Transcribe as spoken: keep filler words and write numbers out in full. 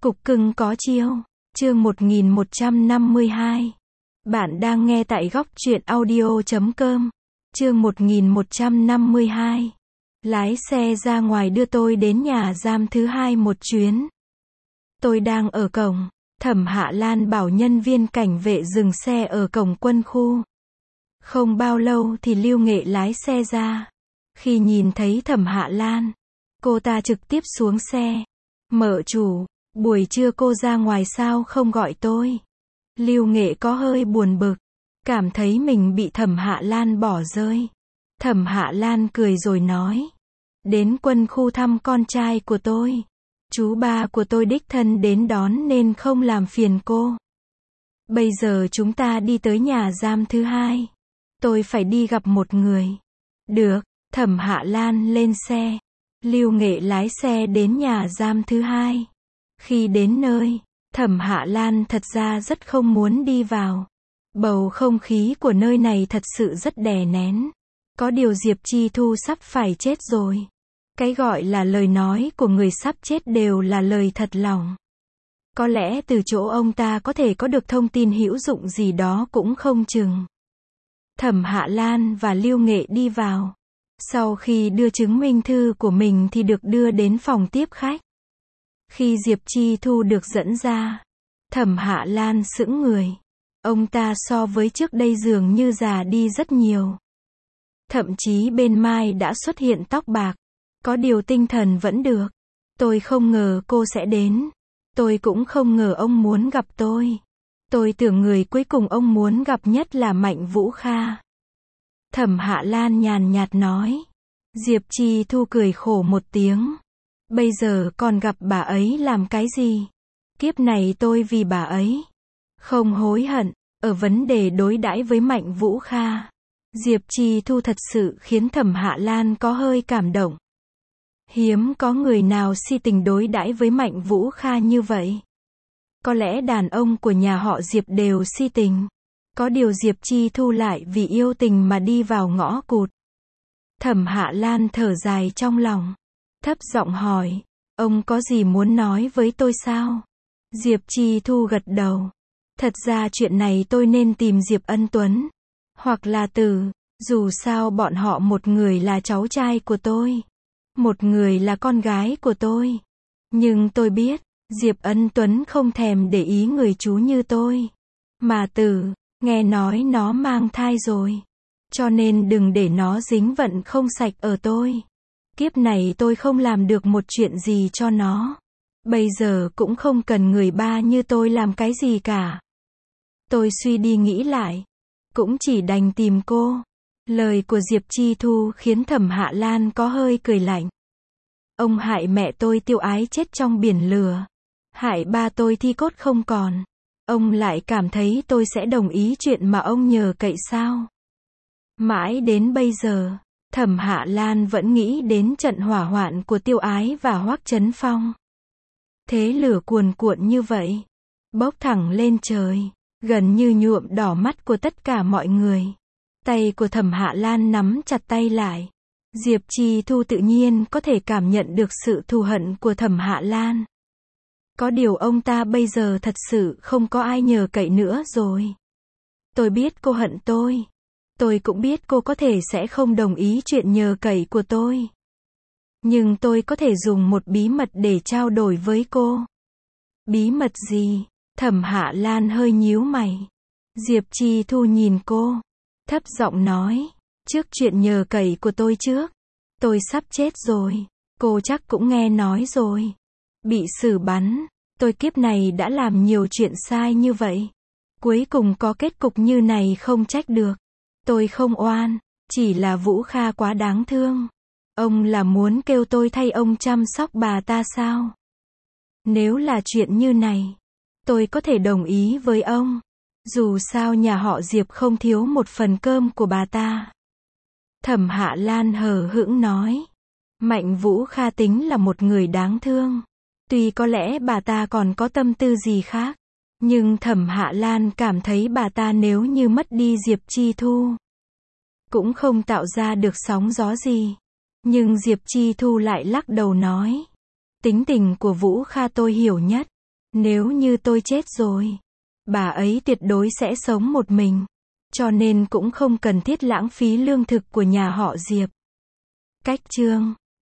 Cục cưng có chiêu. Chương một nghìn một trăm năm mươi hai. Bạn đang nghe tại góc truyện audio chấm com. Chương một nghìn một trăm năm mươi hai. Lái xe ra ngoài đưa tôi đến nhà giam thứ hai một chuyến. Tôi đang ở cổng. Thẩm Hạ Lan bảo nhân viên cảnh vệ dừng xe ở cổng quân khu. Không bao lâu thì Lưu Nghệ lái xe ra. Khi nhìn thấy Thẩm Hạ Lan, cô ta trực tiếp xuống xe. Mợ chủ, buổi trưa cô ra ngoài sao không gọi tôi? Lưu Nghệ có hơi buồn bực, cảm thấy mình bị Thẩm Hạ Lan bỏ rơi. Thẩm Hạ Lan cười rồi nói, đến quân khu thăm con trai của tôi. Chú ba của tôi đích thân đến đón nên không làm phiền cô. Bây giờ chúng ta đi tới nhà giam thứ hai. Tôi phải đi gặp một người. Được, Thẩm Hạ Lan lên xe. Lưu Nghệ lái xe đến nhà giam thứ hai. Khi đến nơi, Thẩm Hạ Lan thật ra rất không muốn đi vào. Bầu không khí của nơi này thật sự rất đè nén. Có điều Diệp Chi Thu sắp phải chết rồi. Cái gọi là lời nói của người sắp chết đều là lời thật lòng. Có lẽ từ chỗ ông ta có thể có được thông tin hữu dụng gì đó cũng không chừng. Thẩm Hạ Lan và Lưu Nghệ đi vào. Sau khi đưa chứng minh thư của mình thì được đưa đến phòng tiếp khách. Khi Diệp Chi Thu được dẫn ra, Thẩm Hạ Lan sững người. Ông ta so với trước đây dường như già đi rất nhiều. Thậm chí bên mai đã xuất hiện tóc bạc. Có điều tinh thần vẫn được. Tôi không ngờ cô sẽ đến. Tôi cũng không ngờ ông muốn gặp tôi. Tôi tưởng người cuối cùng ông muốn gặp nhất là Mạnh Vũ Kha. Thẩm Hạ Lan nhàn nhạt nói. Diệp Chi Thu cười khổ một tiếng. Bây giờ còn gặp bà ấy làm cái gì? Kiếp này tôi vì bà ấy không hối hận. Ở vấn đề đối đãi với Mạnh Vũ Kha, Diệp Chi Thu thật sự khiến Thẩm Hạ Lan có hơi cảm động. Hiếm có người nào si tình đối đãi với Mạnh Vũ Kha như vậy. Có lẽ đàn ông của nhà họ Diệp đều si tình. Có điều Diệp Chi Thu lại vì yêu tình mà đi vào ngõ cụt. Thẩm Hạ Lan thở dài trong lòng. Thấp giọng hỏi, ông có gì muốn nói với tôi sao? Diệp Chi Thu gật đầu. Thật ra chuyện này tôi nên tìm Diệp Ân Tuấn. Hoặc là Từ, dù sao bọn họ một người là cháu trai của tôi. Một người là con gái của tôi. Nhưng tôi biết, Diệp Ân Tuấn không thèm để ý người chú như tôi. Mà Từ, nghe nói nó mang thai rồi. Cho nên đừng để nó dính vận không sạch ở tôi. Kiếp này tôi không làm được một chuyện gì cho nó. Bây giờ cũng không cần người ba như tôi làm cái gì cả. Tôi suy đi nghĩ lại. Cũng chỉ đành tìm cô. Lời của Diệp Chi Thu khiến Thẩm Hạ Lan có hơi cười lạnh. Ông hại mẹ tôi Tiêu Ái chết trong biển lửa. Hại ba tôi thi cốt không còn. Ông lại cảm thấy tôi sẽ đồng ý chuyện mà ông nhờ cậy sao? Mãi đến bây giờ, Thẩm Hạ Lan vẫn nghĩ đến trận hỏa hoạn của Tiêu Ái và Hoắc Chấn Phong. Thế lửa cuồn cuộn như vậy, bốc thẳng lên trời, gần như nhuộm đỏ mắt của tất cả mọi người. Tay của Thẩm Hạ Lan nắm chặt tay lại. Diệp Chi Thu tự nhiên có thể cảm nhận được sự thù hận của Thẩm Hạ Lan. Có điều ông ta bây giờ thật sự không có ai nhờ cậy nữa rồi. Tôi biết cô hận tôi. Tôi cũng biết cô có thể sẽ không đồng ý chuyện nhờ cậy của tôi. Nhưng tôi có thể dùng một bí mật để trao đổi với cô. Bí mật gì? Thẩm Hạ Lan hơi nhíu mày. Diệp Chi Thu nhìn cô, thấp giọng nói, trước chuyện nhờ cậy của tôi trước. Tôi sắp chết rồi. Cô chắc cũng nghe nói rồi. Bị xử bắn. Tôi kiếp này đã làm nhiều chuyện sai như vậy. Cuối cùng có kết cục như này không trách được. Tôi không oan. Chỉ là Vũ Kha quá đáng thương. Ông là muốn kêu tôi thay ông chăm sóc bà ta sao? Nếu là chuyện như này, tôi có thể đồng ý với ông. Dù sao nhà họ Diệp không thiếu một phần cơm của bà ta. Thẩm Hạ Lan hờ hững nói. Mạnh Vũ Kha tính là một người đáng thương. Tuy có lẽ bà ta còn có tâm tư gì khác. Nhưng Thẩm Hạ Lan cảm thấy bà ta nếu như mất đi Diệp Chi Thu, cũng không tạo ra được sóng gió gì. Nhưng Diệp Chi Thu lại lắc đầu nói. Tính tình của Vũ Kha tôi hiểu nhất. Nếu như tôi chết rồi, bà ấy tuyệt đối sẽ sống một mình. Cho nên cũng không cần thiết lãng phí lương thực của nhà họ Diệp. Cách chương